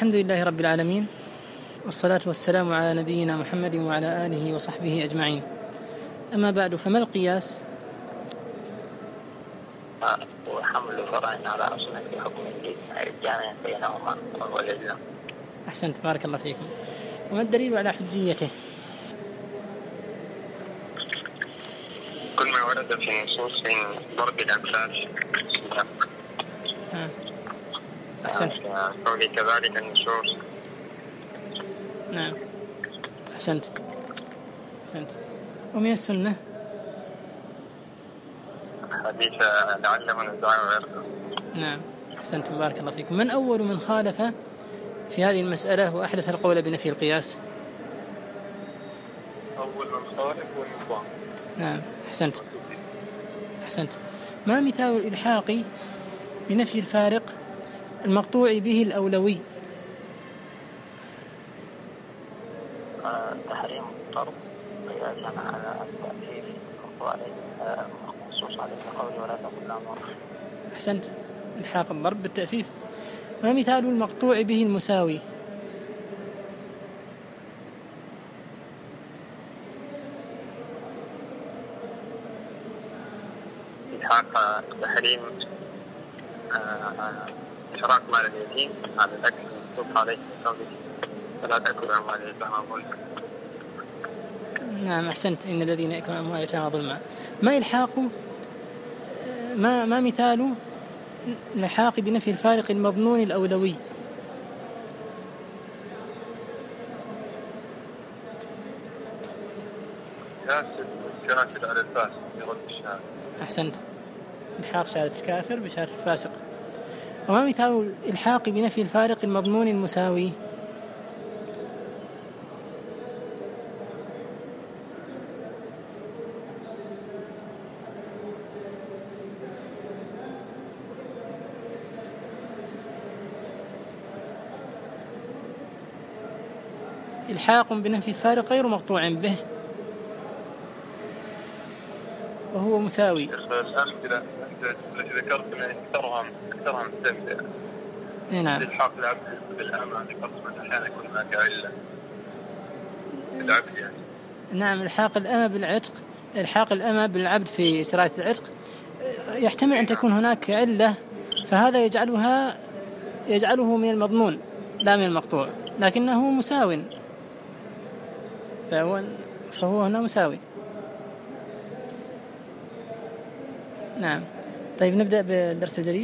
الحمد لله رب العالمين، والصلاة والسلام على نبينا محمد وعلى آله وصحبه أجمعين. أما بعد، فما القياس؟ وحمل فرع على أصل في حكم الجامع بينهما والإلزام. أحسنت، بارك الله فيكم. وما الدليل على حجيته؟ كل ما ورد في نصوص من ضرب الأمثال. أحسنت. قولي كذلك النصوص. نعم، أحسنت. ومن السنة حديث لعله نزاع ويرقى. نعم، أحسنت، بارك الله فيكم. من أول من خالف في هذه المسألة وأحدث القول بنفي القياس؟ أول من خالف والنظام. نعم، أحسنت. ما مثال الإلحاق بنفي الفارق المقطوع به الأولوي؟ تحريم الضرب قياسا على التأثير مخصوص عليه قول ولا تقل لا مرة. أحسنت، إلحاق الضرب بالتأفيف. ما مثال المقطوع به المساوي؟ إلحاق تحريم إشراك مال اليتيم على الأكل المنصوص عليه قوله فلا تأكلوا أموال اليتامى ظلما. نعم، أحسنت. إن الذين يأكلون أموال اليتامى ظلما. ما مثال الإلحاق بنفي الفارق المظنون الأولوي؟ الكافر على الفاسق يرد الشهادة. أحسنت، إلحاق شهادة الكافر بشهادة الفاسق. وما مثال الإلحاق بنفي الفارق المظنون المساوي؟ إلحاق بنفي الفارق غير مقطوع به وهو مساوي. الأمثلة التي ذكرت من أكثرها مستمتع. نعم. الحاق العبد بالأمة ذكرت من أحيانا يكون هناك علة بالعبد يعني. نعم، الحاق الأمة بالعتق، الحاق الأمة بالعبد في سراية العتق يحتمل أن تكون هناك علة، فهذا يجعله من المضمون لا من المقطوع، لكنه مساو، فهو هنا مساوي. نعم. طيب، نبدأ بالدرس الجديد.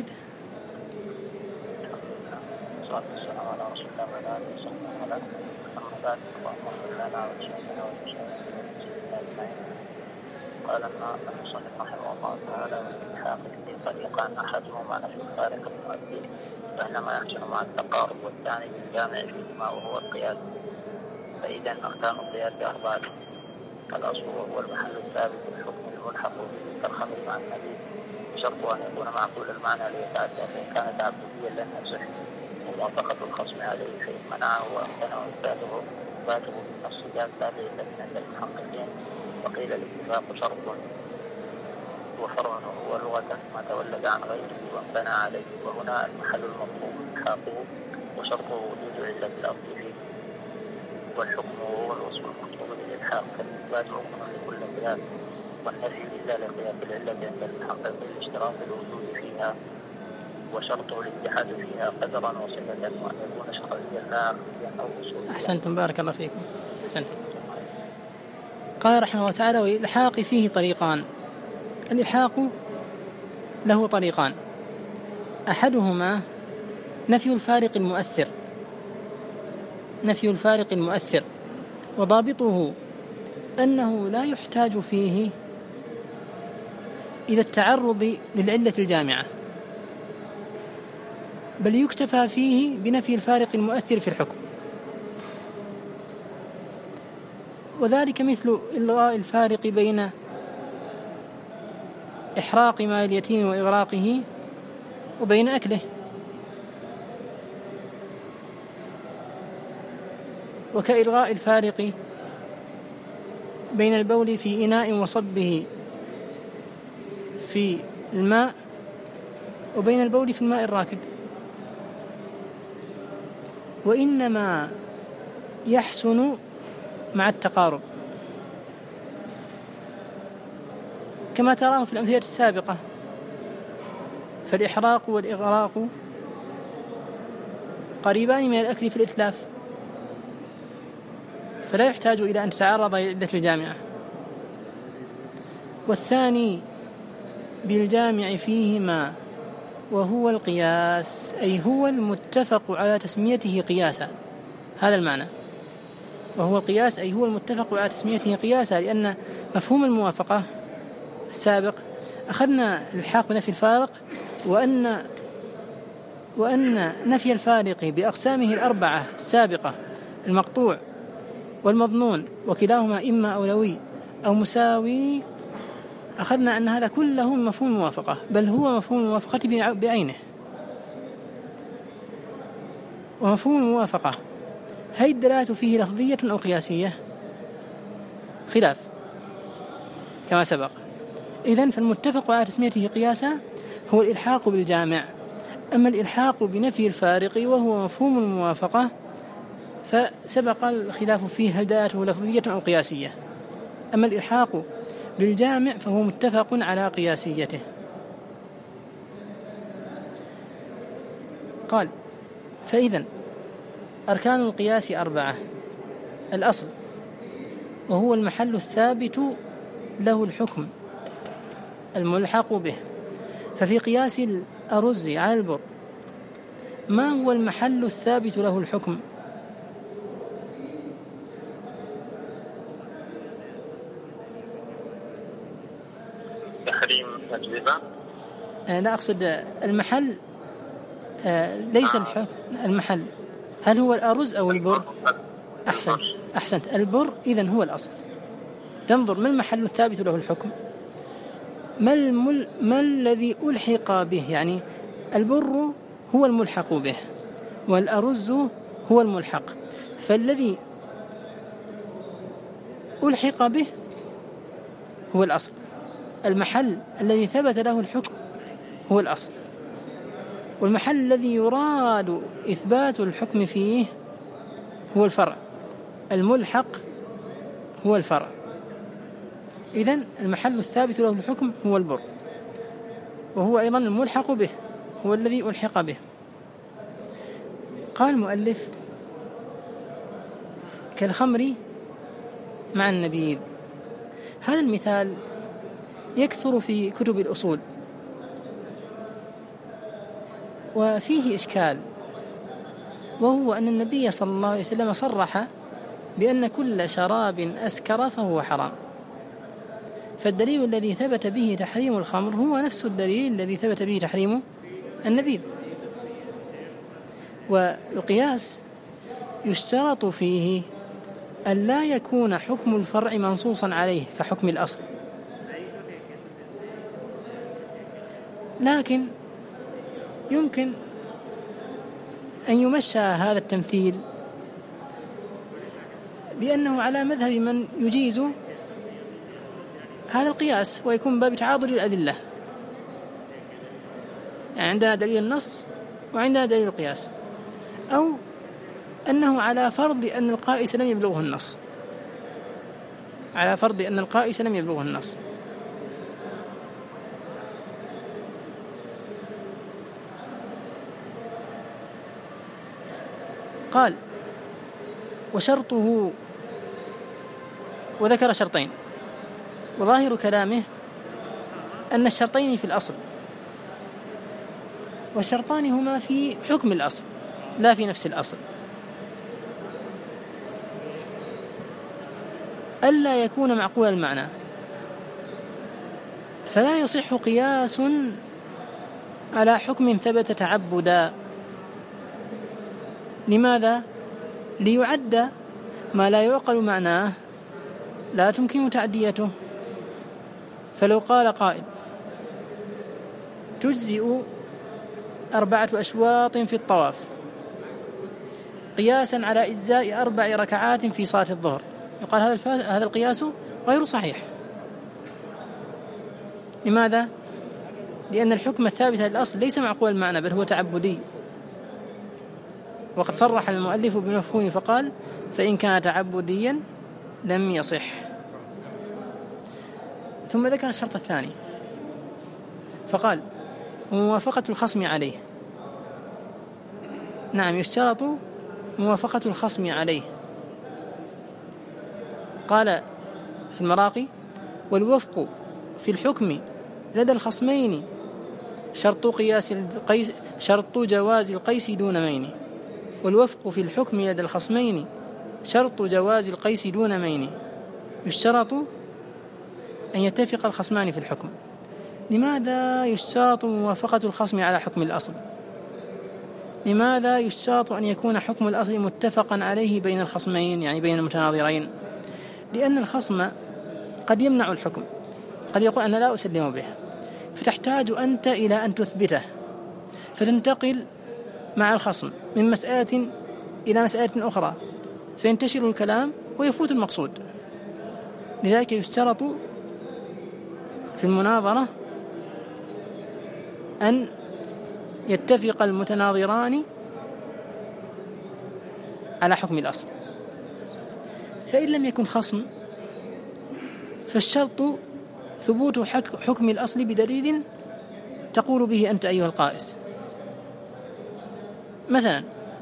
قال المصنف رحمه الله تعالى الإلحاق في طريقان أحدهما نفي الفارق المؤدي بينما يحصل مع التقارب، والثاني بالجامع فيهما وهو القياس. فإذا أركان القياس أربعة: الأصل وهو المحل الثابت بالحكم الملحق به كالخمر مع النبيذ، شرط أن يكون معقول المعنى ليتعدى، فإن كان تعبديا لم يصح، وموافقة الخصم عليه فإن منعه وأمكنه إثباته بالنص جاز لا بعلة عند المحققين. وقيل الاتفاق شرط وفرع هو لغة ما تولد عن غيره وانبنى عليه، وهنا المحل المطلوب إلحاقه وشرطه وجود علة الأصل فيه، والحكم هو الوصف المطلوب للإلحاق، فالإثبات ركن لكل قياس، والنفي إلا لقياس العلة عند المحقق لاشتراط الوجود فيها، وشرطه الاتحاد فيها قدرا وصفة، وأن يكون شرعيا لا عقليا أو أصوليا. أحسنتم، بارك الله فيكم. أحسنتم. قال رحمه الله تعالى: والإلحاق فيه طريقان. الإلحاق له طريقان: أحدهما نفي الفارق المؤثر، وضابطه أنه لا يحتاج فيه إلى التعرض للعلة الجامعة، بل يكتفى فيه بنفي الفارق المؤثر في الحكم، وذلك مثل إلغاء الفارق بين إحراق مال اليتيم وإغراقه وبين أكله، وكإلغاء الفارق بين البول في إناء وصبه في الماء وبين البول في الماء الراكد. وإنما يحسن مع التقارب، كما تراه في الأمثلة السابقة. فالإحراق والإغراق قريبان من الأكل في الإتلاف، فلا يحتاج إلى أن تتعرض لعدة الجامعة. والثاني بالجامع فيهما وهو القياس، أي هو المتفق على تسميته قياسا، هذا المعنى. وهو القياس أي هو المتفق على تسميته قياسا، لأن مفهوم الموافقة السابق أخذنا الحاق بنفي الفارق، وأن نفي الفارق بأقسامه الأربعة السابقة، المقطوع والمظنون وكلاهما إما أولوي أو مساوي، أخذنا أن هذا كله مفهوم الموافقة، بل هو مفهوم الموافقة بعينه. ومفهوم الموافقة هل الدلالة فيه لفظية أو قياسية؟ خلاف كما سبق. إذن فالمتفق على تسميته قياسا هو الإلحاق بالجامع. أما الإلحاق بنفي الفارق وهو مفهوم الموافقة فسبق الخلاف فيه هل دلالته لفظية أو قياسية. أما الإلحاق بالجامع فهو متفق على قياسيته. قال: فإذن أركان القياس 4: الأصل وهو المحل الثابت له الحكم الملحق به. ففي قياس الأرز على البر ما هو المحل الثابت له الحكم؟ تحريم الربا. لا، أقصد المحل، ليس الحكم. المحل هل هو الأرز أو البر؟ أحسنت، البر. إذن هو الأصل. تنظر ما المحل الثابت له الحكم، ما الذي ألحق به، يعني البر هو الملحق به والأرز هو الملحق، فالذي ألحق به هو الأصل. المحل الذي ثبت له الحكم هو الأصل، والمحل الذي يراد إثبات الحكم فيه هو الفرع. الملحق هو الفرع. إذن المحل الثابت له الحكم هو البر، وهو أيضا الملحق به، هو الذي ألحق به. قال المؤلف: كالخمر مع النبيذ. هذا المثال يكثر في كتب الأصول، وفيه إشكال، وهو أن النبي صلى الله عليه وسلم صرح بأن كل شراب أسكر فهو حرام، فالدليل الذي ثبت به تحريم الخمر هو نفس الدليل الذي ثبت به تحريم النبيذ. والقياس يشترط فيه أن لا يكون حكم الفرع منصوصا عليه كحكم الأصل، لكن يمكن أن يمشى هذا التمثيل بأنه على مذهب من يجيز هذا القياس، ويكون باب تعاضد الأدلة، يعني عندنا دليل النص وعندنا دليل القياس، أو أنه على فرض أن القائس لم يبلغه النص، على فرض أن القائس لم يبلغه النص. قال: وشرطه، وذكر شرطين، وظاهر كلامه أن الشرطين في الأصل، والشرطان هما في حكم الأصل لا في نفس الأصل. ألا يكون معقول المعنى، فلا يصح قياس على حكم ثبت تعبدا. لماذا؟ ليعد ما لا يعقل معناه لا تمكن تعديته. فلو قال قائل: تجزئ 4 أشواط في الطواف قياسا على إجزاء 4 ركعات في صلاة الظهر، يقال هذا القياس غير صحيح. لماذا؟ لأن الحكم الثابت للأصل ليس معقول المعنى، بل هو تعبدي. وقد صرح المؤلف بمفهومه فقال: فإن كان تعبديا لم يصح. ثم ذكر الشرط الثاني فقال: موافقة الخصم عليه. نعم، يشترط موافقة الخصم عليه. قال في المراقي: والوفق في الحكم لدى الخصمين شرط جواز القيس دون مين. والوفق في الحكم لدى الخصمين شرط جواز القيس دون مين. يشترط أن يتفق الخصمان في الحكم. لماذا يشترط موافقة الخصم على حكم الأصل؟ لماذا يشترط أن يكون حكم الأصل متفقا عليه بين الخصمين، يعني بين المتناظرين؟ لأن الخصم قد يمنع الحكم، قد يقول أنا لا أسلم به، فتحتاج أنت إلى أن تثبته، فتنتقل مع الخصم من مسألة إلى مسألة أخرى، فينتشر الكلام ويفوت المقصود. لذلك يشترط في المناظرة أن يتفق المتناظران على حكم الأصل. فإن لم يكن خصم فالشرط ثبوت حكم الأصل بدليل تقول به أنت أيها القائس. مثلا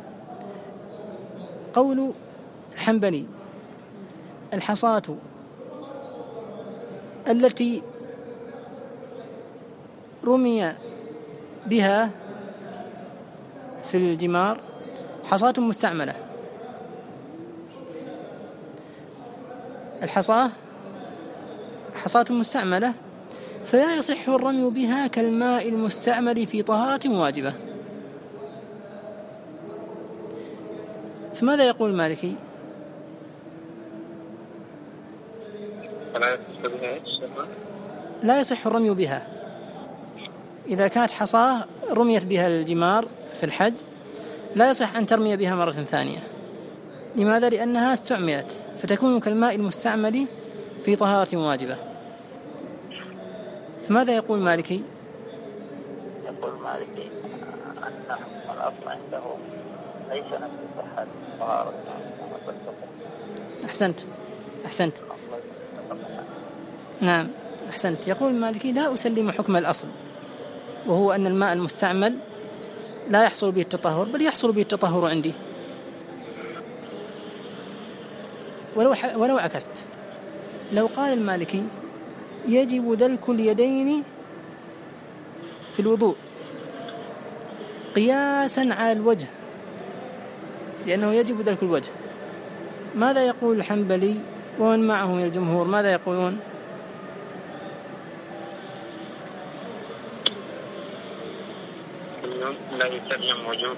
قول الحنبلي: الحصاة التي رمي بها في الجمار حصاة مستعملة. الحصاة حصاة مستعملة، فلا يصح الرمي بها كالماء المستعمل في طهارة واجبة. فماذا يقول المالكي؟ لا يصح الرمي بها. إذا كانت حصاة رميت بها الجمار في الحج لا يصح أن ترمي بها مرة ثانية. لماذا؟ لأنها استعملت، فتكون كالماء المستعمل في طهارة واجبة. فماذا يقول مالكي؟ يقول مالكي أن الأصل عنده ليس نفس صحة طهارة. أحسنت. نعم أحسنت. يقول مالكي: لا أسلم حكم الأصل، وهو أن الماء المستعمل لا يحصل به التطهر، بل يحصل به التطهر عندي. ولو عكست، لو قال المالكي: يجب دلك اليدين في الوضوء قياسا على الوجه، لأنه يجب دلك الوجه، ماذا يقول الحنبلي ومن معه من الجمهور؟ ماذا يقولون؟ لا يسلم وجوب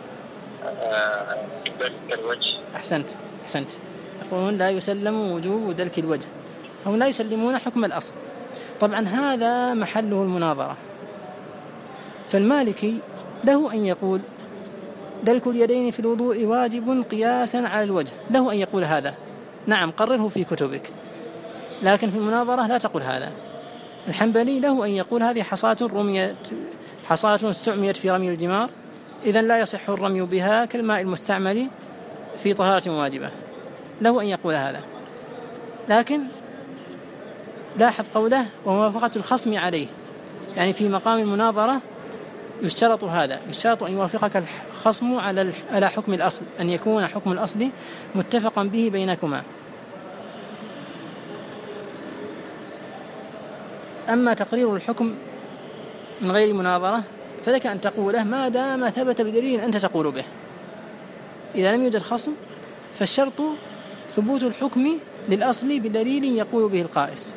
دلك الوجه. أحسنت. يقولون لا يسلم وجوب دلك الوجه، هم لا يسلمون حكم الأصل. طبعا هذا محله المناظرة. فالمالكي له أن يقول: دلك اليدين في الوضوء واجب قياسا على الوجه، له أن يقول هذا. نعم، قرره في كتبك، لكن في المناظرة لا تقول هذا. الحنبلي له أن يقول: هذه حصاة استعملت في رمي الجمار، إذن لا يصح الرمي بها كالماء المستعمل في طهارة واجبة، له أن يقول هذا. لكن لاحظ قوله: وموافقة الخصم عليه، يعني في مقام المناظرة يشترط هذا، يشترط أن يوافقك الخصم على حكم الأصل، أن يكون حكم الأصل متفقا به بينكما. أما تقرير الحكم من غير مناظرة فلك أن تقوله ما دام ثبت بدليل أنت تقول به. إذا لم يوجد خصم فالشرط ثبوت الحكم للأصل بدليل يقول به القائس.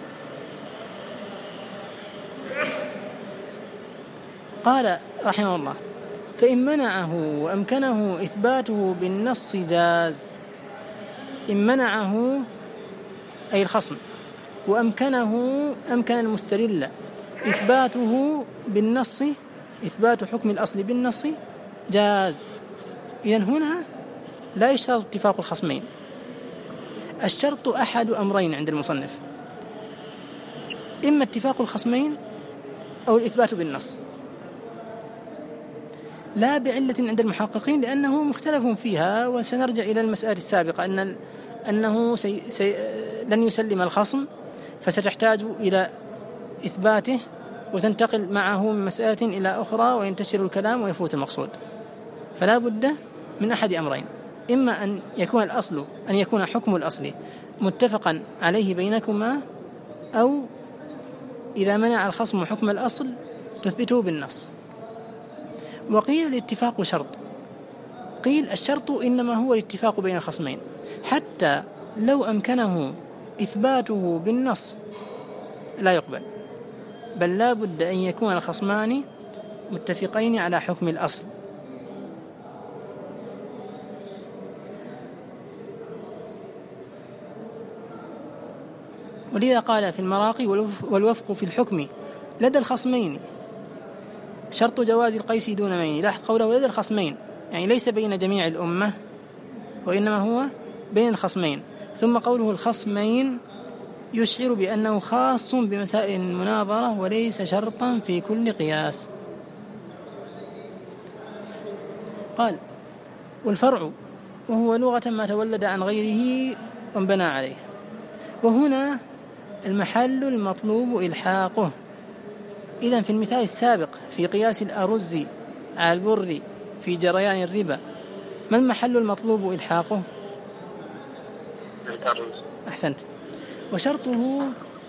قال رحمه الله: فإن منعه وأمكنه إثباته بالنص جاز. إن منعه أي الخصم، وأمكن المستدل إثباته بالنص، إثبات حكم الأصل بالنص جاز. إذن هنا لا يشترط اتفاق الخصمين، الشرط أحد أمرين عند المصنف: إما اتفاق الخصمين أو الإثبات بالنص. لا بعلة عند المحققين، لأنه مختلف فيها. وسنرجع إلى المسألة السابقة أنه لن يسلم الخصم، فستحتاج إلى إثباته وتنتقل معه من مسألة إلى أخرى وينتشر الكلام ويفوت المقصود. فلا بد من أحد أمرين: إما أن يكون حكم الأصل متفقا عليه بينكما، أو إذا منع الخصم حكم الأصل تثبته بالنص. وقيل الاتفاق شرط، قيل الشرط إنما هو الاتفاق بين الخصمين، حتى لو أمكنه إثباته بالنص لا يقبل، بل لا بد أن يكون الخصمان متفقين على حكم الأصل. ولذا قال في المراقي: والوفق في الحكم لدى الخصمين شرط جواز القيس دون مين. لاحظ قوله لدى الخصمين، يعني ليس بين جميع الأمة، وإنما هو بين الخصمين. ثم قوله الخصمين يشعر بأنه خاص بمسائل المناظرة وليس شرطا في كل قياس. قال: والفرع وهو لغة ما تولد عن غيره وانبنى عليه. وهنا المحل المطلوب إلحاقه. إذن في المثال السابق في قياس الأرز على البر في جريان الربا، ما المحل المطلوب إلحاقه؟ أحسنت. وشرطه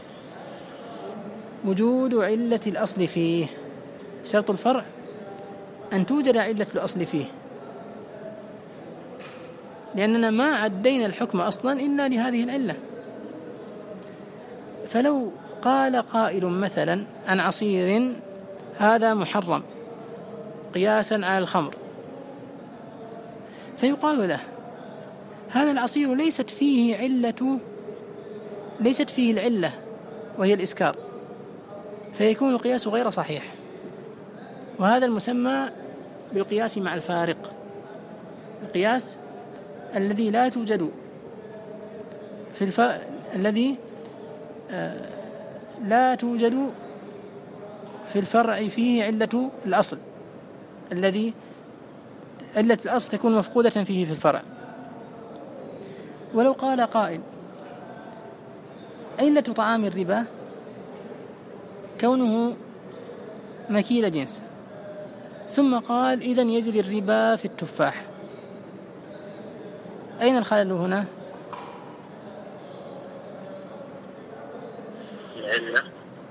وجود علة الأصل فيه. شرط الفرع أن توجد علة الأصل فيه، لأننا ما عدينا الحكم أصلا إلا لهذه العلة. فلو قال قائل مثلا عن عصير هذا محرم قياسا على الخمر، فيقال له هذا العصير ليست فيه العلة وهي الإسكار، فيكون القياس غير صحيح. وهذا المسمى بالقياس مع الفارق، القياس الذي لا توجد الذي لا توجد في الفرع فيه علة الأصل، الذي علة الأصل تكون مفقودة فيه في الفرع. ولو قال قائل علة طعام الربا كونه مكيل جنس، ثم قال إذن يجري الربا في التفاح، أين الخلل هنا؟ العلة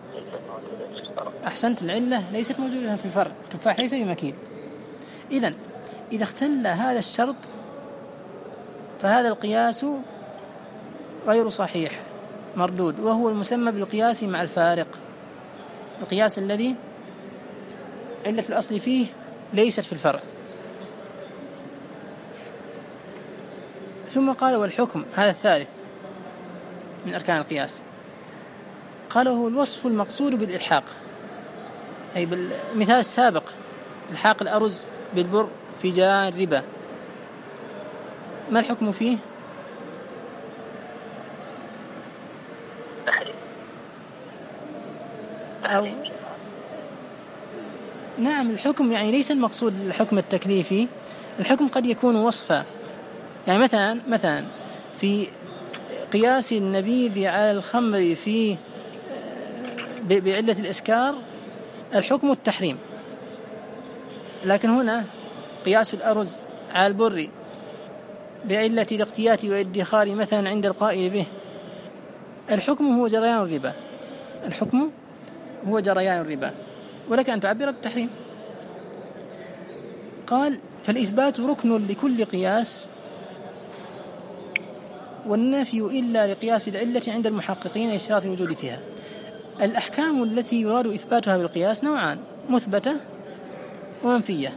أحسنت، العلة ليست موجودة في الفرع، التفاح ليس بمكيل. إذن إذا اختل هذا الشرط فهذا القياس غير صحيح مردود، وهو المسمى بالقياس مع الفارق، القياس الذي علة الأصل فيه ليست في الفرع. ثم قال والحكم، هذا الثالث من أركان القياس، قاله الوصف المقصود بالإلحاق، أي بالمثال السابق إلحاق الأرز بالبر في جريان الربا، ما الحكم فيه؟ أو نعم، الحكم يعني ليس المقصود الحكم التكليفي، الحكم قد يكون وصفا. يعني مثلا في قياس النبيذ على الخمر في بعلة الإسكار الحكم التحريم، لكن هنا قياس الأرز على البر بعلة الاقتيات والادخار مثلا عند القائل به الحكم هو جريان الربا، الحكم هو جريان الربا، ولك أن تعبر بالتحريم. قال فالإثبات ركن لكل قياس، والنفي إلا لقياس العلة عند المحققين اشتراط الوجود فيها. الأحكام التي يراد إثباتها بالقياس نوعان: مثبتة ومنفية.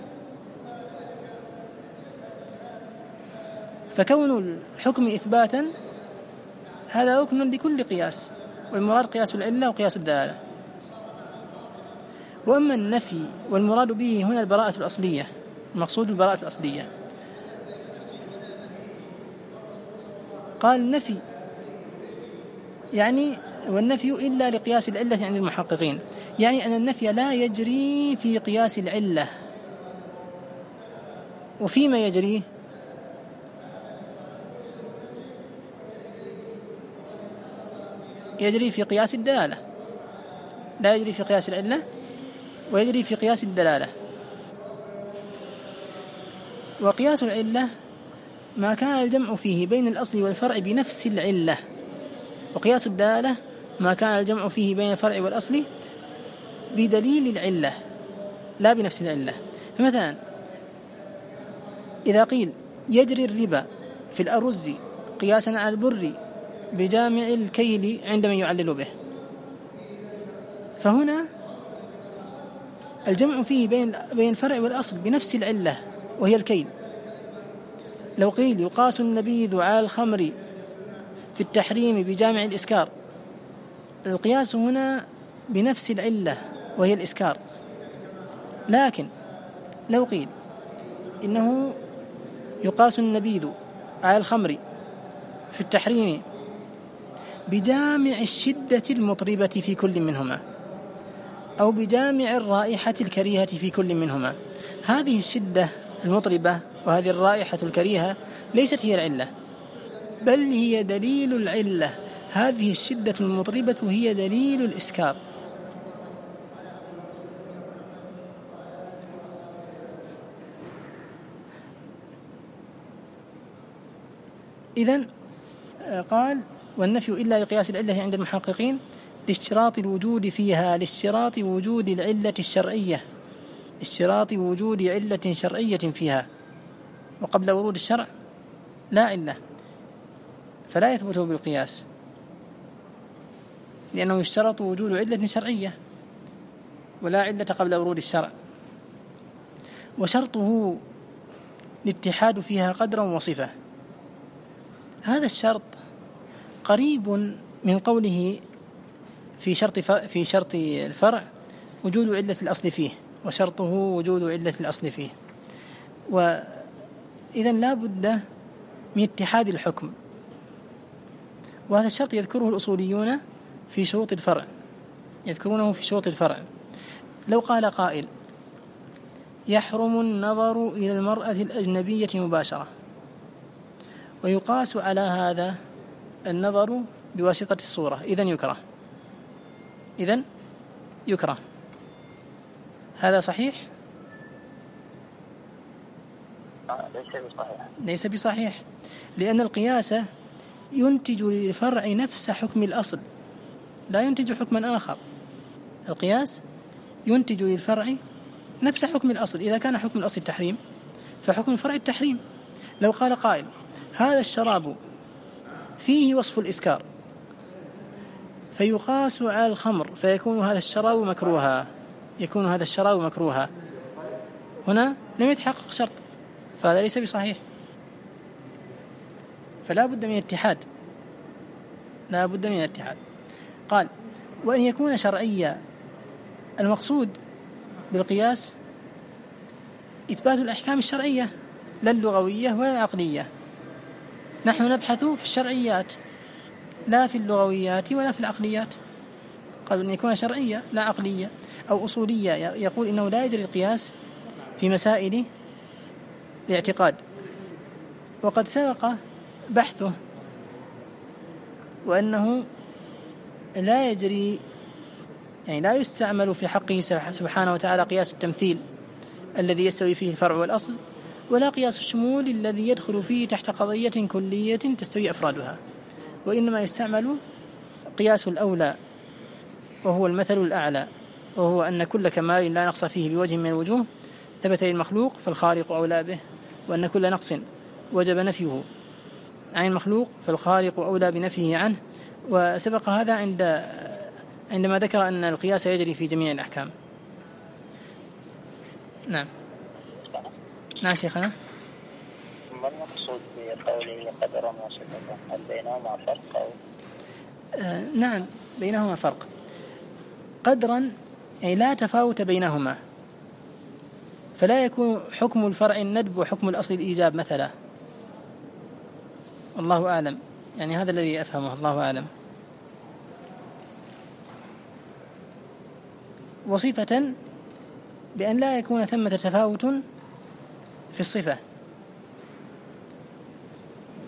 فكون الحكم إثباتا هذا ركن لكل قياس، والمراد قياس العلة وقياس الدلالة. وأما النفي والمراد به هنا البراءة الأصلية، المقصود البراءة الأصلية. قال النفي يعني والنفي إلا لقياس العلة عند المحققين، يعني أن النفي لا يجري في قياس العلة، وفيما يجري يجري في قياس الدلالة، لا يجري في قياس العلة، ويجري في قياس الدلالة. وقياس العلة ما كان الجمع فيه بين الأصل والفرع بنفس العلة، وقياس الدلالة ما كان الجمع فيه بين الفرع والأصل بدليل العلة لا بنفس العلة. فمثلا إذا قيل يجري الربا في الأرز قياسا على البر بجامع الكيل عندما يعلل به، فهنا الجمع فيه بين الفرع والأصل بنفس العلة وهي الكيل. لو قيل يقاس النبيذ على الخمر في التحريم بجامع الإسكار، القياس هنا بنفس العلة وهي الإسكار. لكن لو قيل إنه يقاس النبيذ على الخمر في التحريم بجامع الشدة المطربة في كل منهما، أو بجامع الرائحة الكريهة في كل منهما، هذه الشدة المطربة وهذه الرائحة الكريهة ليست هي العلة، بل هي دليل العلة. هذه الشدة المطربة هي دليل الإسكار. إذن قال والنفي إلا لقياس العلة عند المحققين لاشتراط الوجود فيها، لاشتراط وجود العلة الشرعية، اشتراط وجود علة شرعية فيها، وقبل ورود الشرع لا علة، فلا يثبت بالقياس، لأنه يشترط وجود علة شرعية ولا علة قبل ورود الشرع. وشرطه الاتحاد فيها قدرا وصفة. هذا الشرط قريب من قوله في شرط الفرع وجود علة الأصل فيه، وشرطه وجود علة الأصل فيه. وإذن لا بد من اتحاد الحكم، وهذا الشرط يذكره الأصوليون في شروط الفرع، يذكرونه في شروط الفرع. لو قال قائل يحرم النظر إلى المرأة الأجنبية مباشرة، ويقاس على هذا النظر بواسطة الصورة، إذن يكره، إذن يكره. هذا صحيح؟ ليس بصحيح، لأن القياس ينتج للفرع نفس حكم الأصل، لا ينتج حكما آخر. القياس ينتج للفرع نفس حكم الأصل، إذا كان حكم الأصل التحريم فحكم الفرع التحريم. لو قال قائل هذا الشراب فيه وصف الإسكار فيقاس على الخمر فيكون هذا الشراب مكروها، يكون هذا الشراب مكروها، هنا لم يتحقق شرط، فهذا ليس بصحيح. فلا بد من الاتحاد، لا بد من الاتحاد. قال وأن يكون شرعيا، المقصود بالقياس إثبات الأحكام الشرعية لا اللغوية ولا العقلية. نحن نبحث في الشرعيات لا في اللغويات ولا في العقليات. قال أن يكون شرعية لا عقلية. أو أصولية، يقول إنه لا يجري القياس في مسائل الاعتقاد، وقد سبق بحثه، وأنه لا يجري، يعني لا يستعمل في حقه سبحانه وتعالى قياس التمثيل الذي يستوي فيه الفرع والأصل، ولا قياس الشمول الذي يدخل فيه تحت قضية كلية تستوي أفرادها، وإنما يستعمل قياس الأولى وهو المثل الأعلى، وهو أن كل كمال لا نقص فيه بوجه من الوجوه ثبت للمخلوق فالخالق أولى به، وأن كل نقص وجب نفيه عن المخلوق فالخالق أولى بنفيه عنه. وسبق هذا عندما ذكر أن القياس يجري في جميع الأحكام. نعم. نعم شيخنا. ما المقصود بقوله قدرا وصفة؟ هل بينهما فرق؟ نعم بينهما فرق. قدرا أي لا تفاوت بينهما، فلا يكون حكم الفرع الندب وحكم الأصل الإيجاب مثلا، الله أعلم، يعني هذا الذي أفهمه، الله أعلم. وصفة بأن لا يكون ثمة تفاوت في الصفة،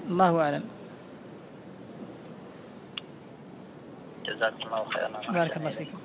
الله أعلم. جزاكم الله خيرا. بارك الله فيكم.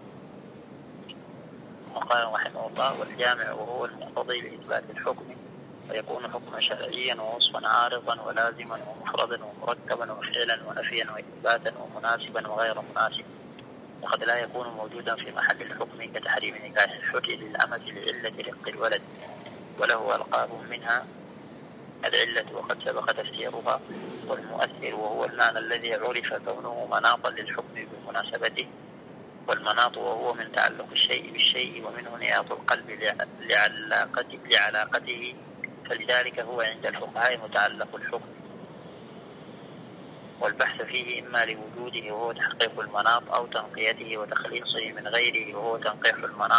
وقال رحمه الله: والجامع وهو المقتضي لإثبات الحكم، ويكون حكما شرعيا ووصفا عارضا ولازما ومفردا ومركبا وفعلا ونفيا وإثباتا ومناسبا وغير مناسب، وقد لا يكون موجودا في محل الحكم كتحريم نكاح الحر للأمة لعلة رق الولد، وله ألقاب منها العلة وقد سبق تفسيرها، والمؤثر وهو المعنى الذي عرف كونه مناطا للحكم بمناسبته، والمناط وهو من تعلق الشيء بالشيء ومنه نياط القلب لعلاقته، فلذلك هو عند الفقهاء متعلق الحكم، والبحث فيه إما لوجوده وهو تحقيق المناط أو تنقيته وتخليصه من غيره وهو تنقيح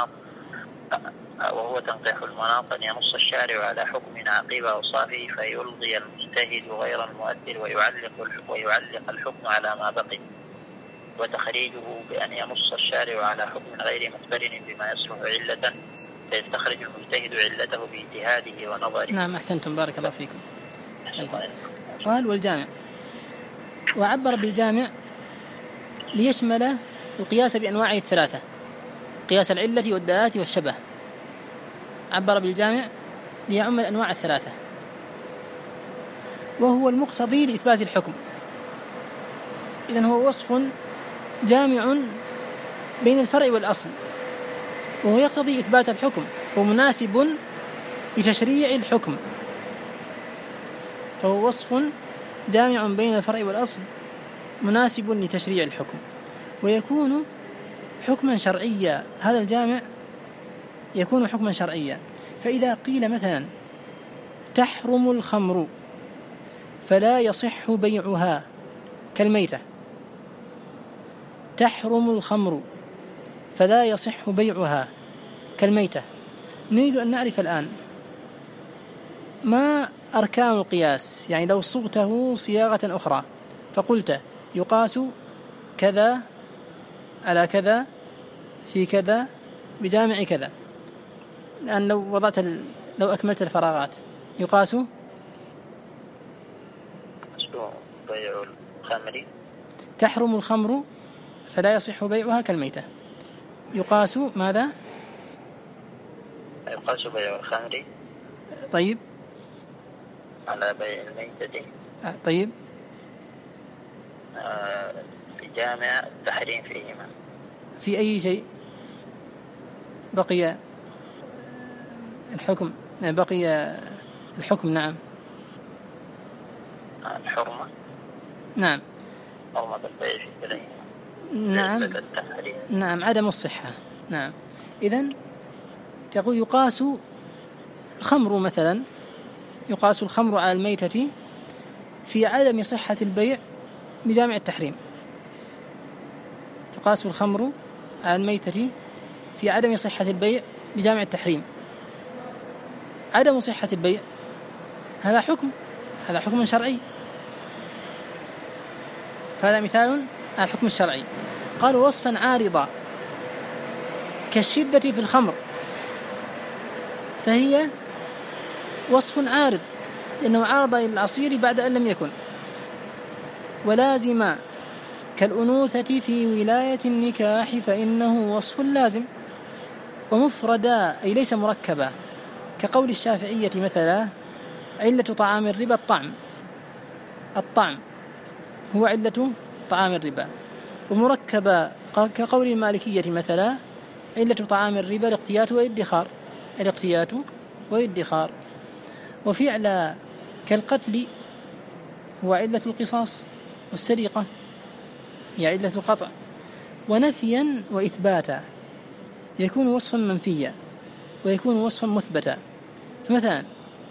المناط أن ينص الشارع على حكم عقيب أوصافه فيلغي المجتهد غير المؤثر ويعلق الحكم على ما بقي، وتخريجه بأن ينص الشارع على حكم غير متبرن بما يصلح علة فيستخرج المجتهد علته باجتهاده ونظره. نعم أحسنتم، بارك الله فيكم. قال: والجامع، وعبر بالجامع ليشمل القياس بأنواعه الثلاثة، قياس العلة والدلالة والشبه. عبر بالجامع ليعم الأنواع الثلاثة، وهو المقتضي لإثبات الحكم. إذن هو وصف جامع بين الفرع والأصل، وهو يقتضي إثبات الحكم، هو مناسب لتشريع الحكم، فهو وصف جامع بين الفرع والأصل مناسب لتشريع الحكم، ويكون حكما شرعيا. هذا الجامع يكون حكما شرعيا. فإذا قيل مثلا: تحرم الخمر فلا يصح بيعها كالميتة، تحرم الخمر فلا يصح بيعها كالميتة، نريد أن نعرف الآن ما أركان القياس. يعني لو صغته صياغة أخرى فقلت: يقاس كذا على كذا في كذا بجامع كذا، الآن لو أكملت الفراغات: يقاس بيع الخمر، تحرم الخمر فلا يصح بيعها كالميتة، يقاس ماذا؟ يقاس بيع الخمر طيب على بيع الميتة طيب في جامع التحريم فيهما. في أي شيء بقي الحكم؟ بقي الحكم. نعم الحرمة. نعم حرمة البيع في كليهما. نعم عدم الصحة. نعم. إذن تقول يقاس الخمر مثلا، يقاس الخمر على الميتة في عدم صحة البيع بجامع التحريم. تقاس الخمر على الميتة في عدم صحة البيع بجامع التحريم. عدم صحة البيع هذا حكم شرعي، فهذا مثال على الحكم الشرعي. قالوا: وصفا عارضا كالشدة في الخمر، فهي وصف عارض لأنه عارض إلى العصير بعد أن لم يكن. ولازم كالأنوثة في ولاية النكاح فإنه وصف لازم. ومفردا أي ليس مركبا، كقول الشافعية مثلا: علة طعام الربا الطعم هو علة طعام الربا. ومركبا كقول المالكية مثلا: علة طعام الربا الاقتيات والادخار. وفعل كالقتل هو علة القصاص، والسرقة هي علة القطع. ونفيا وإثباتا يكون وصفا منفيا ويكون وصفا مثبتا. فمثلا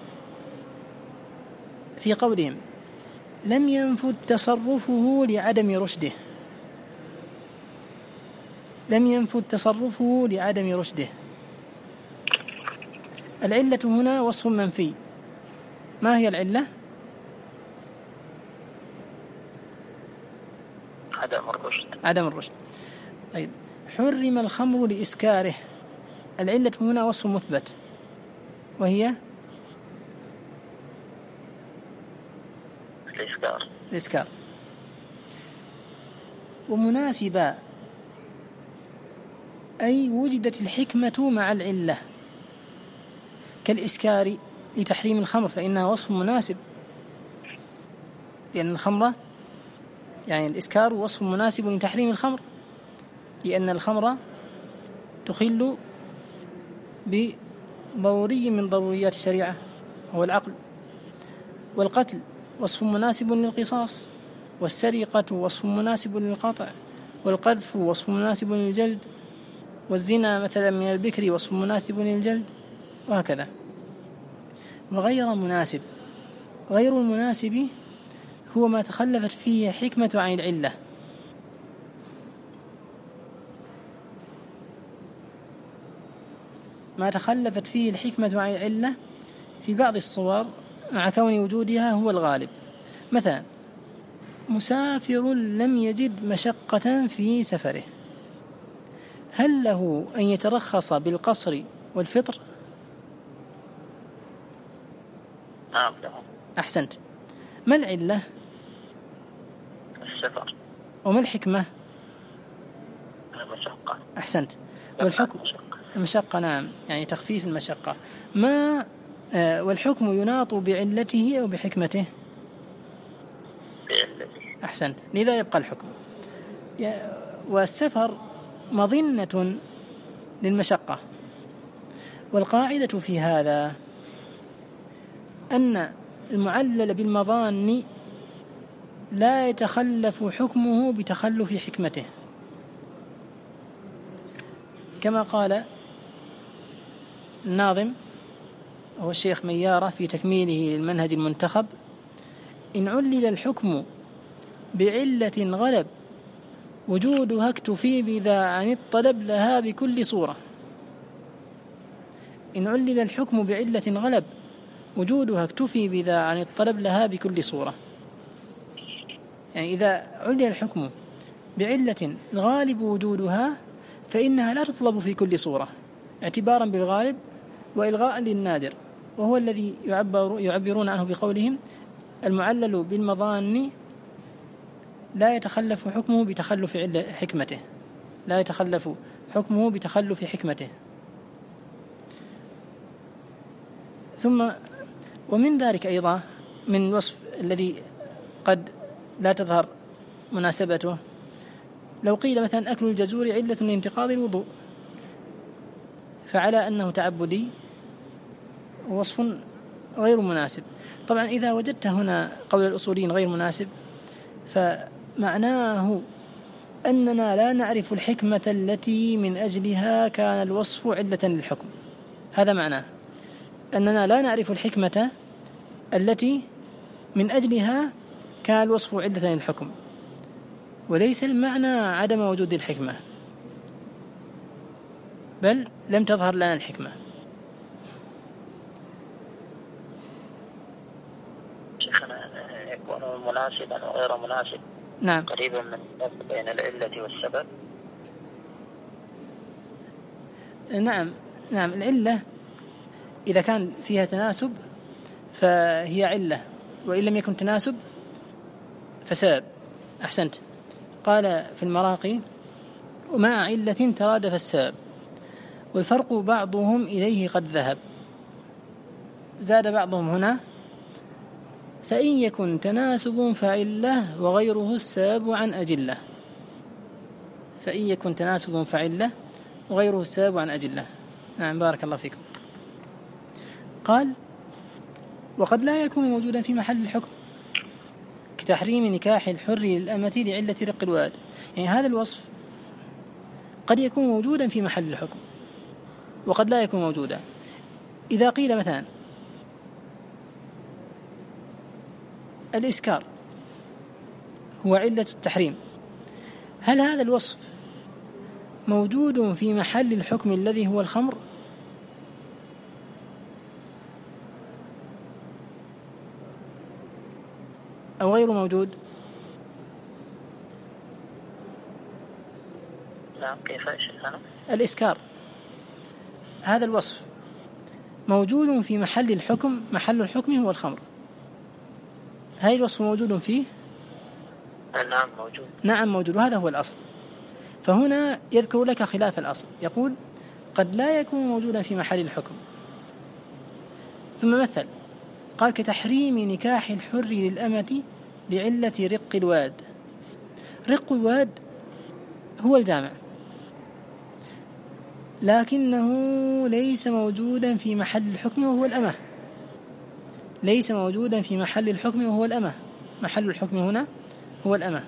في قولهم: لم ينفذ تصرفه لعدم رشده، العلة هنا وصف منفي. ما هي العلة؟ عدم الرشد. طيب، حرم الخمر لإسكاره، العلة هنا وصف مثبت، وهي الإسكار. ومناسبة أي وجدت الحكمة مع العلة، كالإسكار لتحريم الخمر فإنها وصف مناسب، لأن الخمر يعني الإسكار وصف مناسب لتحريم الخمر، لأن الخمر تخل بضروري من ضروريات الشريعة هو العقل. والقتل وصف مناسب للقصاص، والسرقة وصف مناسب للقطع، والقذف وصف مناسب للجلد، والزنا مثلا من البكر وصف مناسب للجلد، وهكذا. وغير مناسب، غير المناسب هو ما تخلفت فيه حكمة عن العلة، ما تخلفت فيه الحكمة عن العلة في بعض الصور مع كون وجودها هو الغالب. مثلا مسافر لم يجد مشقة في سفره، هل له أن يترخص بالقصر والفطر؟ نعم. أحسنت. ما العلة؟ السفر. وما الحكمة؟ المشقة. أحسنت. والحكم المشقة، نعم، يعني تخفيف المشقة. ما والحكم يناط بعلته أو بحكمته؟ بعلته. أحسنت، لذا يبقى الحكم. والسفر مظنة للمشقة. والقاعدة في هذا أن المعلل بالمظان لا يتخلف حكمه بتخلف حكمته، كما قال الناظم هو الشيخ ميارة في تكميله للمنهج المنتخب: إن علل الحكم بعلة غلب وجودها اكتفي بذا عن الطلب لها بكل صورة. إن علل الحكم بعلة غلب وجودها اكتفي بذا عن الطلب لها بكل صورة. يعني إذا علل الحكم بعلة غالب وجودها فإنها لا تطلب في كل صورة، اعتبارا بالغالب وإلغاء للنادر، وهو الذي يعبرون عنه بقولهم: المعلل بالمظان لا يتخلف حكمه بتخلف حكمته، لا يتخلف حكمه بتخلف حكمته. ثم ومن ذلك أيضا من الوصف الذي قد لا تظهر مناسبته، لو قيل مثلا أكل الجزور علة لانتقاض الوضوء، فعلى أنه تعبدي وصف غير مناسب. طبعا إذا وجدت هنا قول الأصوليين غير مناسب فمعناه أننا لا نعرف الحكمة التي من أجلها كان الوصف علة للحكم. هذا معناه أننا لا نعرف الحكمة التي من أجلها كان الوصف علة للحكم، وليس المعنى عدم وجود الحكمة، بل لم تظهر لنا الحكمة. شيخنا يكون مناسبا وغير مناسب، نعم، قريبا من الفرق بين العلة والسبب. نعم العلة إذا كان فيها تناسب فهي علة، وإن لم يكن تناسب فسبب. أحسنت. قال في المراقي: ومع علة ترادف السبب والفرق بعضهم إليه قد ذهب. زاد بعضهم هنا: فإن يكن تناسب فعلة وغيره السبب عن أجلة. فإن يكن تناسب فعلة وغيره السبب عن أجلة. نعم، بارك الله فيكم. قال: وقد لا يكون موجودا في محل الحكم، كتحريم نكاح الحر للأمة لعلة رق الواد. يعني هذا الوصف قد يكون موجودا في محل الحكم وقد لا يكون موجودا. إذا قيل مثلا الإسكار هو علة التحريم، هل هذا الوصف موجود في محل الحكم الذي هو الخمر؟ أو غير موجود؟ نعم. كيف شيخنا؟ الإسكار هذا الوصف موجود في محل الحكم، محل الحكم هو الخمر، هاي الوصف موجود فيه؟ نعم موجود. نعم موجود، وهذا هو الأصل. فهنا يذكر لك خلاف الأصل، يقول قد لا يكون موجودا في محل الحكم. ثم مثل قال كتحريم نكاح الحر للأمة لعلة رق الواد. رق الواد هو الجامع، لكنه ليس موجودا في محل الحكم وهو الأمة. ليس موجودا في محل الحكم وهو الأمة. محل الحكم هنا هو الأمة.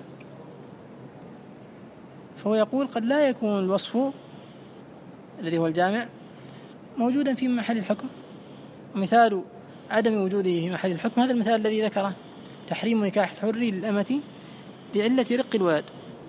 فهو يقول قد لا يكون الوصف الذي هو الجامع موجودا في محل الحكم. ومثال عدم وجوده في محل الحكم هذا المثال الذي ذكره، تحريم نكاح الحر للأمة لعلة رق الواد.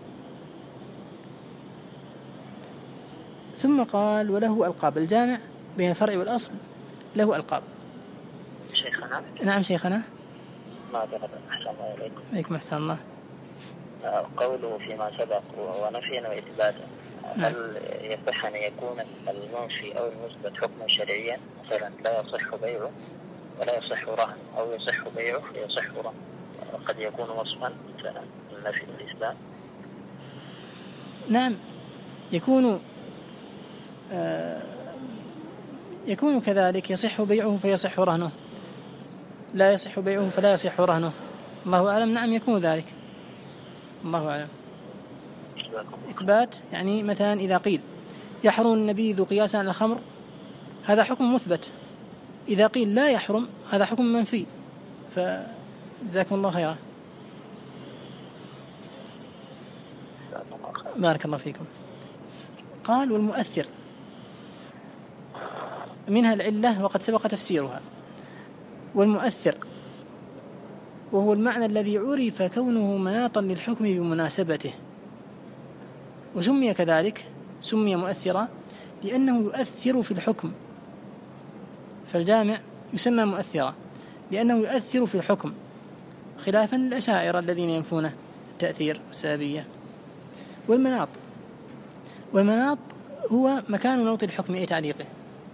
ثم قال وله ألقاب. الجامع بين الفرع والأصل له ألقاب. شيخنا. نعم شيخنا. ماذا أحسن الله إليكم. عليكم أحسن الله. قوله فيما سبق ونفيا وإثباتا، نعم. هل يصح أن يكون المنفي أو المثبت حكما شرعيا؟ مثلا لا يصح بيعه ولا يصح رهن، أو يصح بيعه يصح رهن، قد يكون وصفا مثلا النفي والإثبات. نعم يكون كذلك، يصح بيعه فيصح رهنه، لا يصح بيعه فلا يصح رهنه. الله أعلم. نعم يكون ذلك، الله أعلم. إثبات يعني مثلا إذا قيل يحرم النبيذ قياسا على الخمر هذا حكم مثبت، إذا قيل لا يحرم هذا حكم منفي. فجزاكم الله خيرا. بارك الله فيكم. قال والمؤثر منها العلة وقد سبق تفسيرها. والمؤثر وهو المعنى الذي عرف كونه مناطا للحكم بمناسبته، وسمي كذلك، سمي مؤثرا لأنه يؤثر في الحكم. فالجامع يسمى مؤثرا لأنه يؤثر في الحكم، خلافا للأشاعرة الذين ينفون التأثير السببية. والمناط هو مكان نوط الحكم أي تعليقه.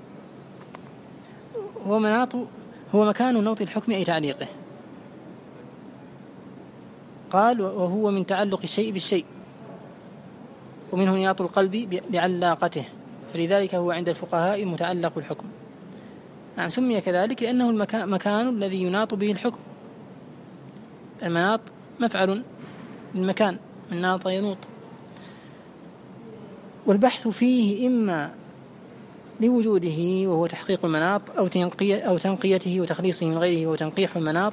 هو مكان نوط الحكم أي تعليقه. قال وهو من تعلق الشيء بالشيء، ومنه نياط القلب لعلاقته، فلذلك هو عند الفقهاء متعلق الحكم. نعم سمي كذلك لأنه المكان الذي يناط به الحكم. المناط مفعل للمكان، من ناط ينوط. والبحث فيه إما لوجوده وهو تحقيق المناط أو تنقيته وتخليصه من غيره وهو تنقيح المناط.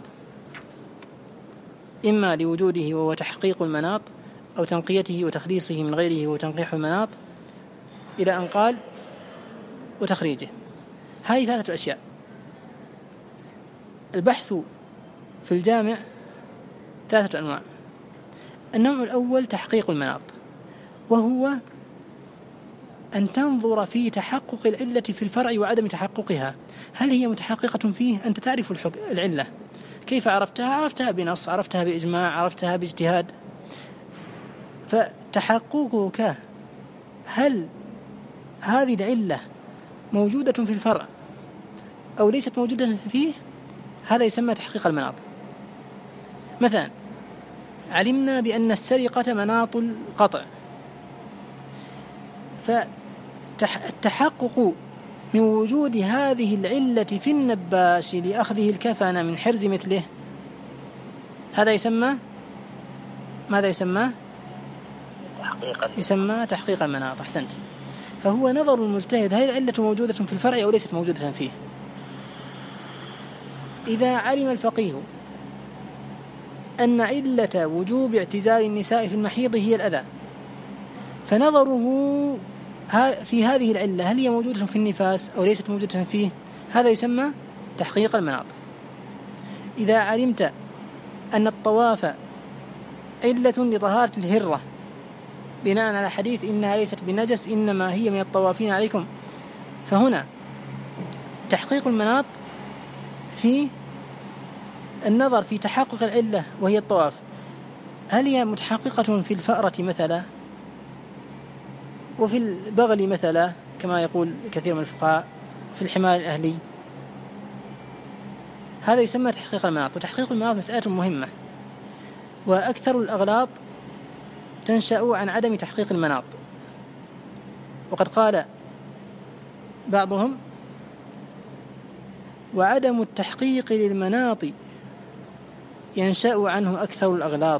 إما لوجوده وهو تحقيق المناط أو تنقيته وتخليصه من غيره وهو تنقيح المناط، إلى أن قال وتخريجه. هذه 3 أشياء. البحث في الجامع 3 أنواع. النوع الأول تحقيق المناط، وهو أن تنظر في تحقق العلة في الفرع وعدم تحققها. هل هي متحققة فيه؟ أنت تعرف العلة، كيف عرفتها؟ عرفتها بنص، عرفتها بإجماع، عرفتها باجتهاد. فتحققك هل هذه العلة موجودة في الفرع أو ليست موجودة فيه، هذا يسمى تحقيق المناط. مثلا علمنا بأن السرقة مناط القطع، فالتحقق من وجود هذه العلة في النباش لأخذه الكفن من حرز مثله، هذا يسمى ماذا يسمى؟ يسمى تحقيق المناط. أحسنت. فهو نظر المجتهد هل العلة موجودة في الفرع أو ليست موجودة فيه. إذا علم الفقيه أن علة وجوب اعتزال النساء في المحيض هي الأذى، فنظره في هذه العلة هل هي موجودة في النفاس أو ليست موجودة فيه، هذا يسمى تحقيق المناط. إذا علمت أن الطواف علة لطهارة الهرة بناء على حديث إنها ليست بنجس إنما هي من الطوافين عليكم، فهنا تحقيق المناط في النظر في تحقق العلة وهي الطواف، هل هي متحققة في الفأرة مثلا وفي البغل مثلا كما يقول كثير من الفقهاء، في الحمار الأهلي، هذا يسمى تحقيق المناط. وتحقيق المناط مسألة مهمة، وأكثر الأغلاط تنشأ عن عدم تحقيق المناط. وقد قال بعضهم: وعدم التحقيق للمناط ينشأ عنه أكثر الأغلاط.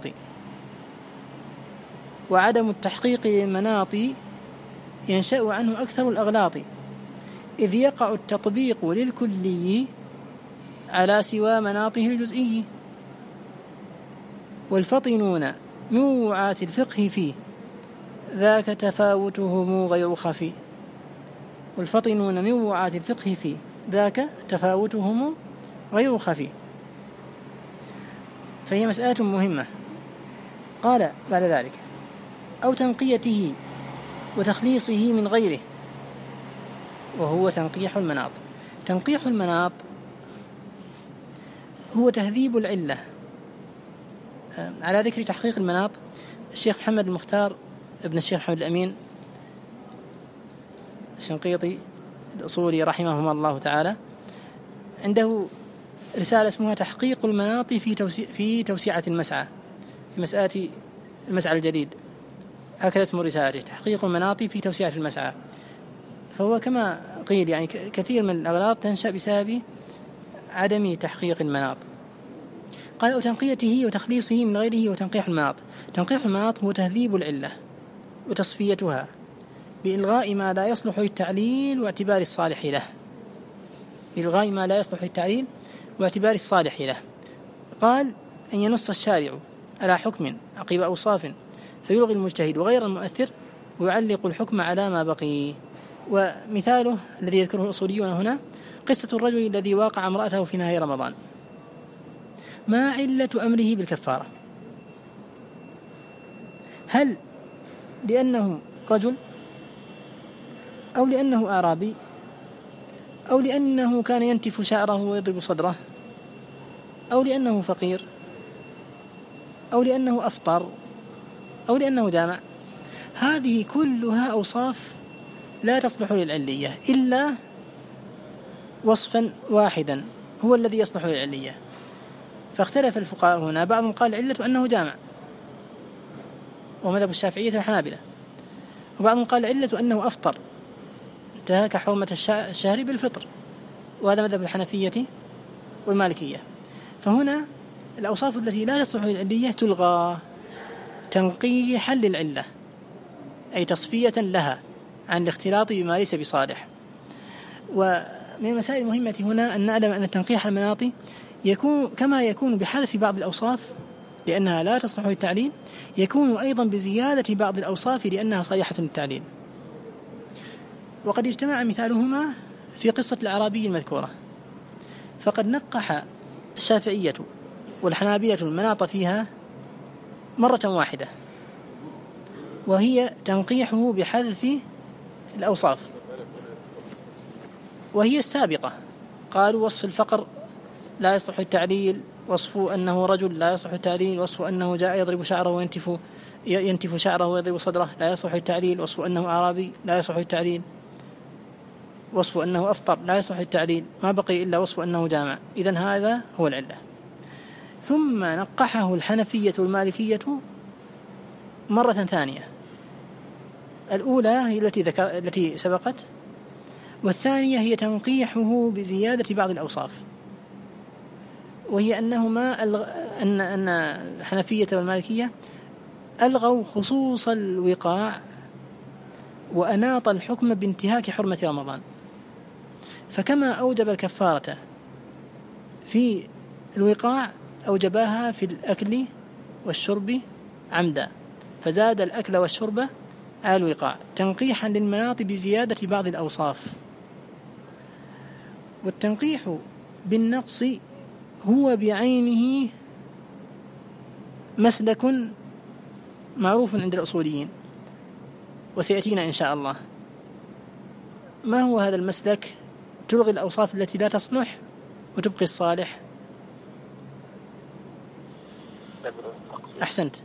وعدم التحقيق للمناط ينشأ عنه أكثر الأغلاط، إذ يقع التطبيق للكلي على سوى مناطه الجزئي، والفطنون من وعاة الفقه فيه ذاك تفاوتهم غير خفي. والفطنون من وعاة الفقه فيه ذاك تفاوتهم غير خفي. فهي مسألة مهمة. قال بعد ذلك: أو تنقيته وتخليصه من غيره، وهو تنقيح المناط. تنقيح المناط هو تهذيب العلة. على ذكر تحقيق المناط، الشيخ محمد المختار ابن الشيخ محمد الأمين الشنقيطي الأصولي رحمه الله تعالى عنده رسالة اسمها تحقيق المناط في توسعة المسعى، في مسألة المسعى الجديد، هكذا اسم رسالته: تحقيق المناط في توسعة المسعى. فهو كما قيل يعني كثير من الأغلاط تنشأ بسبب عدم تحقيق المناط. قال: أو تنقيته وتخليصه من غيره وتنقيح المناط. تنقيح المناط هو تهذيب العلة وتصفيتها بإلغاء ما لا يصلح للتعليل واعتبار الصالح له. بإلغاء ما لا يصلح للتعليل واعتبار الصالح له. قال: أن ينص الشارع على حكم عقب أوصاف فيلغي المجتهد وغير المؤثر ويعلق الحكم على ما بقي. ومثاله الذي يذكره الأصوليون هنا قصة الرجل الذي واقع امرأته في نهاية رمضان. ما علة أمره بالكفارة؟ هل لأنه رجل، أو لأنه أعرابي، أو لأنه كان ينتف شعره ويضرب صدره، أو لأنه فقير، أو لأنه أفطر، أو لأنه جامع؟ هذه كلها أوصاف لا تصلح للعلية إلا وصفا واحدا هو الذي يصلح للعلية. فاختلف الفقهاء هنا، بعضهم قال علة أنه جامع ومذهب الشافعية والحنابلة، وبعضهم قال علة أنه أفطر انتهاك حرمة الشهر بالفطر، وهذا مذهب الحنفية والمالكية. فهنا الأوصاف التي لا تصلح للعلية تلغى تنقيحا للعلة، أي تصفية لها عن الاختلاط بما ليس بصالح. ومن المسائل المهمة هنا أن نعلم أن تنقيح المناط يكون كما يكون بحذف بعض الأوصاف لأنها لا تصلح للتعليل، يكون أيضا بزيادة بعض الأوصاف لأنها صالحة للتعليل. وقد اجتمع مثالهما في قصة الأعرابي المذكورة، فقد نقح الشافعية والحنابلة المناط فيها مرة واحدة، وهي تنقيحه بحذف الأوصاف، وهي السابقة. قالوا: وصف الفقر لا يصح التعليل، وصف أنه رجل لا يصح التعليل، وصف أنه جاء يضرب شعره وينتف شعره ويضرب صدره لا يصح التعليل، وصف أنه أعرابي لا يصح التعليل، وصف أنه أفطر لا يصح التعليل، ما بقي إلا وصف أنه جامع. إذن هذا هو العلة. ثم نقحه الحنفية والمالكية مرة ثانية، الأولى هي التي سبقت، والثانية هي تنقيحه بزيادة بعض الأوصاف، وهي أنهما أن الحنفية والمالكية ألغوا خصوص الوقاع وأناط الحكم بانتهاك حرمة رمضان. فكما أوجب الكفارة في الوقاع أوجبها في الأكل والشرب عمدا، فزاد الأكل والشرب على الوقاع تنقيحا للمناط بزيادة بعض الأوصاف. والتنقيح بالنقص هو بعينه مسلك معروف عند الأصوليين، وسيأتينا إن شاء الله. ما هو هذا المسلك؟ تلغي الأوصاف التي لا تصلح وتبقي الصالح. أحسنت.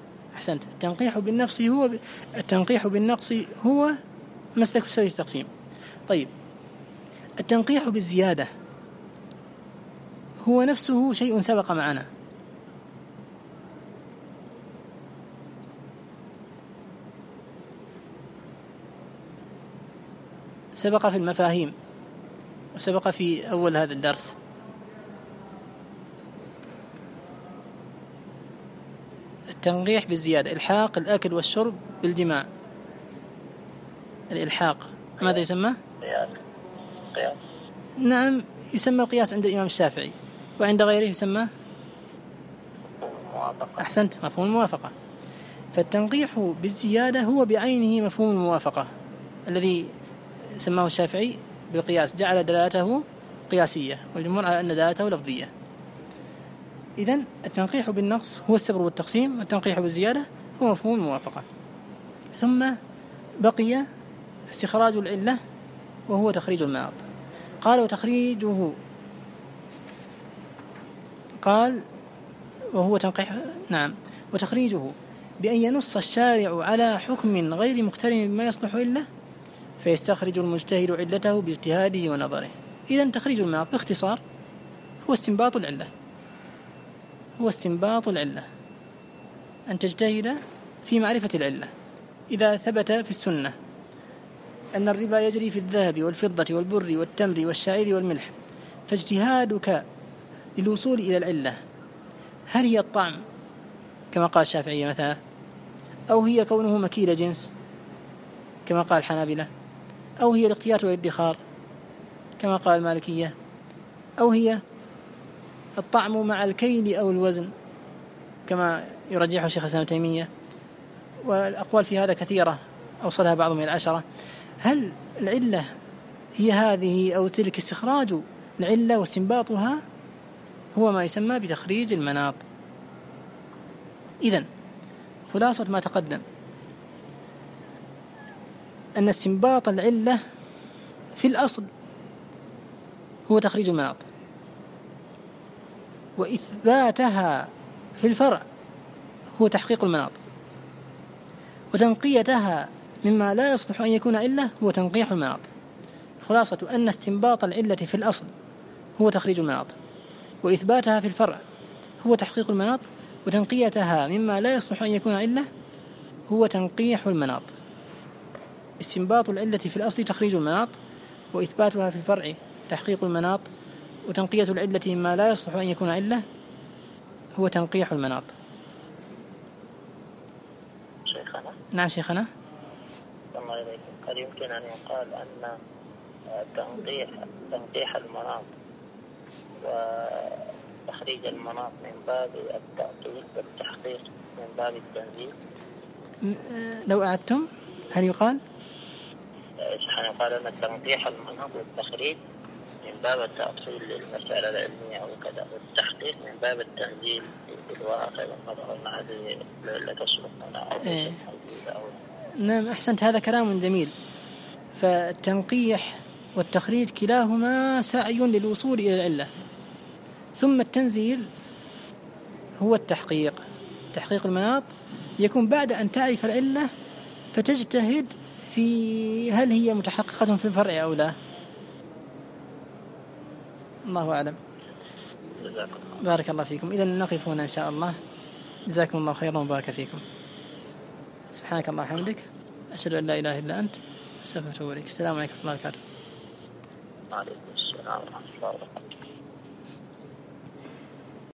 التنقيح بالنقص هو مسلك سوي التقسيم. طيب، التنقيح بالزيادة هو نفسه شيء سبق معنا. سبق في المفاهيم وسبق في أول هذا الدرس. التنقيح بالزيادة، إلحاق الأكل والشرب بالجماع. الإلحاق ماذا يسمى؟ قياس. نعم، يسمى القياس عند الإمام الشافعي، وعند غيره يسمى أحسنت مفهوم الموافقة. فالتنقيح بالزيادة هو بعينه مفهوم الموافقة الذي سماه الشافعي بالقياس، جعل دلالته قياسية، والجمهور على أن دلالته لفظية. إذن التنقيح بالنقص هو السبر والتقسيم، والتنقيح بالزيادة هو مفهوم الموافقة. ثم بقي استخراج العلة وهو تخريج المناط. قال وتخريجه، قال وهو تنقيح، نعم، وتخريجه بأن ينص الشارع على حكم غير مقترن بما يصلح إلا، فيستخرج المجتهد علته باجتهاده ونظره. إذن تخريج المناط باختصار هو استنباط العلة، هو استنباط العلة، أن تجتهد في معرفة العلة. إذا ثبت في السنة أن الربا يجري في الذهب والفضة والبر والتمر والشعير والملح، فاجتهادك للوصول إلى العلة هل هي الطعم كما قال الشافعية مثلا، أو هي كونه مكيل جنس كما قال الحنابلة، أو هي الاقتيات والادخار كما قال المالكية، أو هي الطعم مع الكيل أو الوزن كما يرجحه شيخ الإسلام ابن تيمية، والأقوال في هذا كثيرة أوصلها بعضهم إلى 10. هل العلة هي هذه أو تلك؟ استخراج العلة واستنباطها هو ما يسمى بتخريج المناط. إذن خلاصة ما تقدم أن استنباط العلة في الأصل هو تخريج المناط، وإثباتها في الفرع هو تحقيق المناط، وتنقيتها مما لا يصلح أن يكون علة هو تنقيح المناط. خلاصة أن استنباط العلة في الأصل هو تخريج المناط، وإثباتها في الفرع هو تحقيق المناط، وتنقيتها مما لا يصلح أن يكون علة هو تنقيح المناط. استنباط العلة في الأصل تخريج المناط، وإثباتها في الفرع تحقيق المناط، وتنقية العلة مما لا يصلح أن يكون علة هو تنقيح المناط. شيخنا. نعم شيخنا. الله إليكم. هل يمكن أن يقال أن تنقيح المناط وتخريج المناط من باب التعطيل والتحقيق من باب التنزيل؟ لو أعدتم هل يقال؟ يقال أن تنقيح المناط والتخريج من باب التأصيل للمسألة العلمية أو كذا، والتحقيق من باب التنزيل بالواقع والنظر أن هذه لا تصلح لنا. نعم أحسنت، هذا كلام جميل. فالتنقيح والتخريج كلاهما سعي للوصول إلى العلة، ثم التنزيل هو التحقيق. تحقيق المناط يكون بعد أن تعرف العلة فتجتهد في هل هي متحققة في الفرع أو لا. الله أعلم. بارك الله فيكم. إذن نقف هنا إن شاء الله. جزاكم الله خيرا وبارك فيكم. سبحانك اللهم وبحمدك، أشهد أن لا إله إلا أنت، أستغفرك وأتوب إليك. السلام عليكم ورحمة الله وبركاته. وعليكم السلام ورحمة الله وبركاته.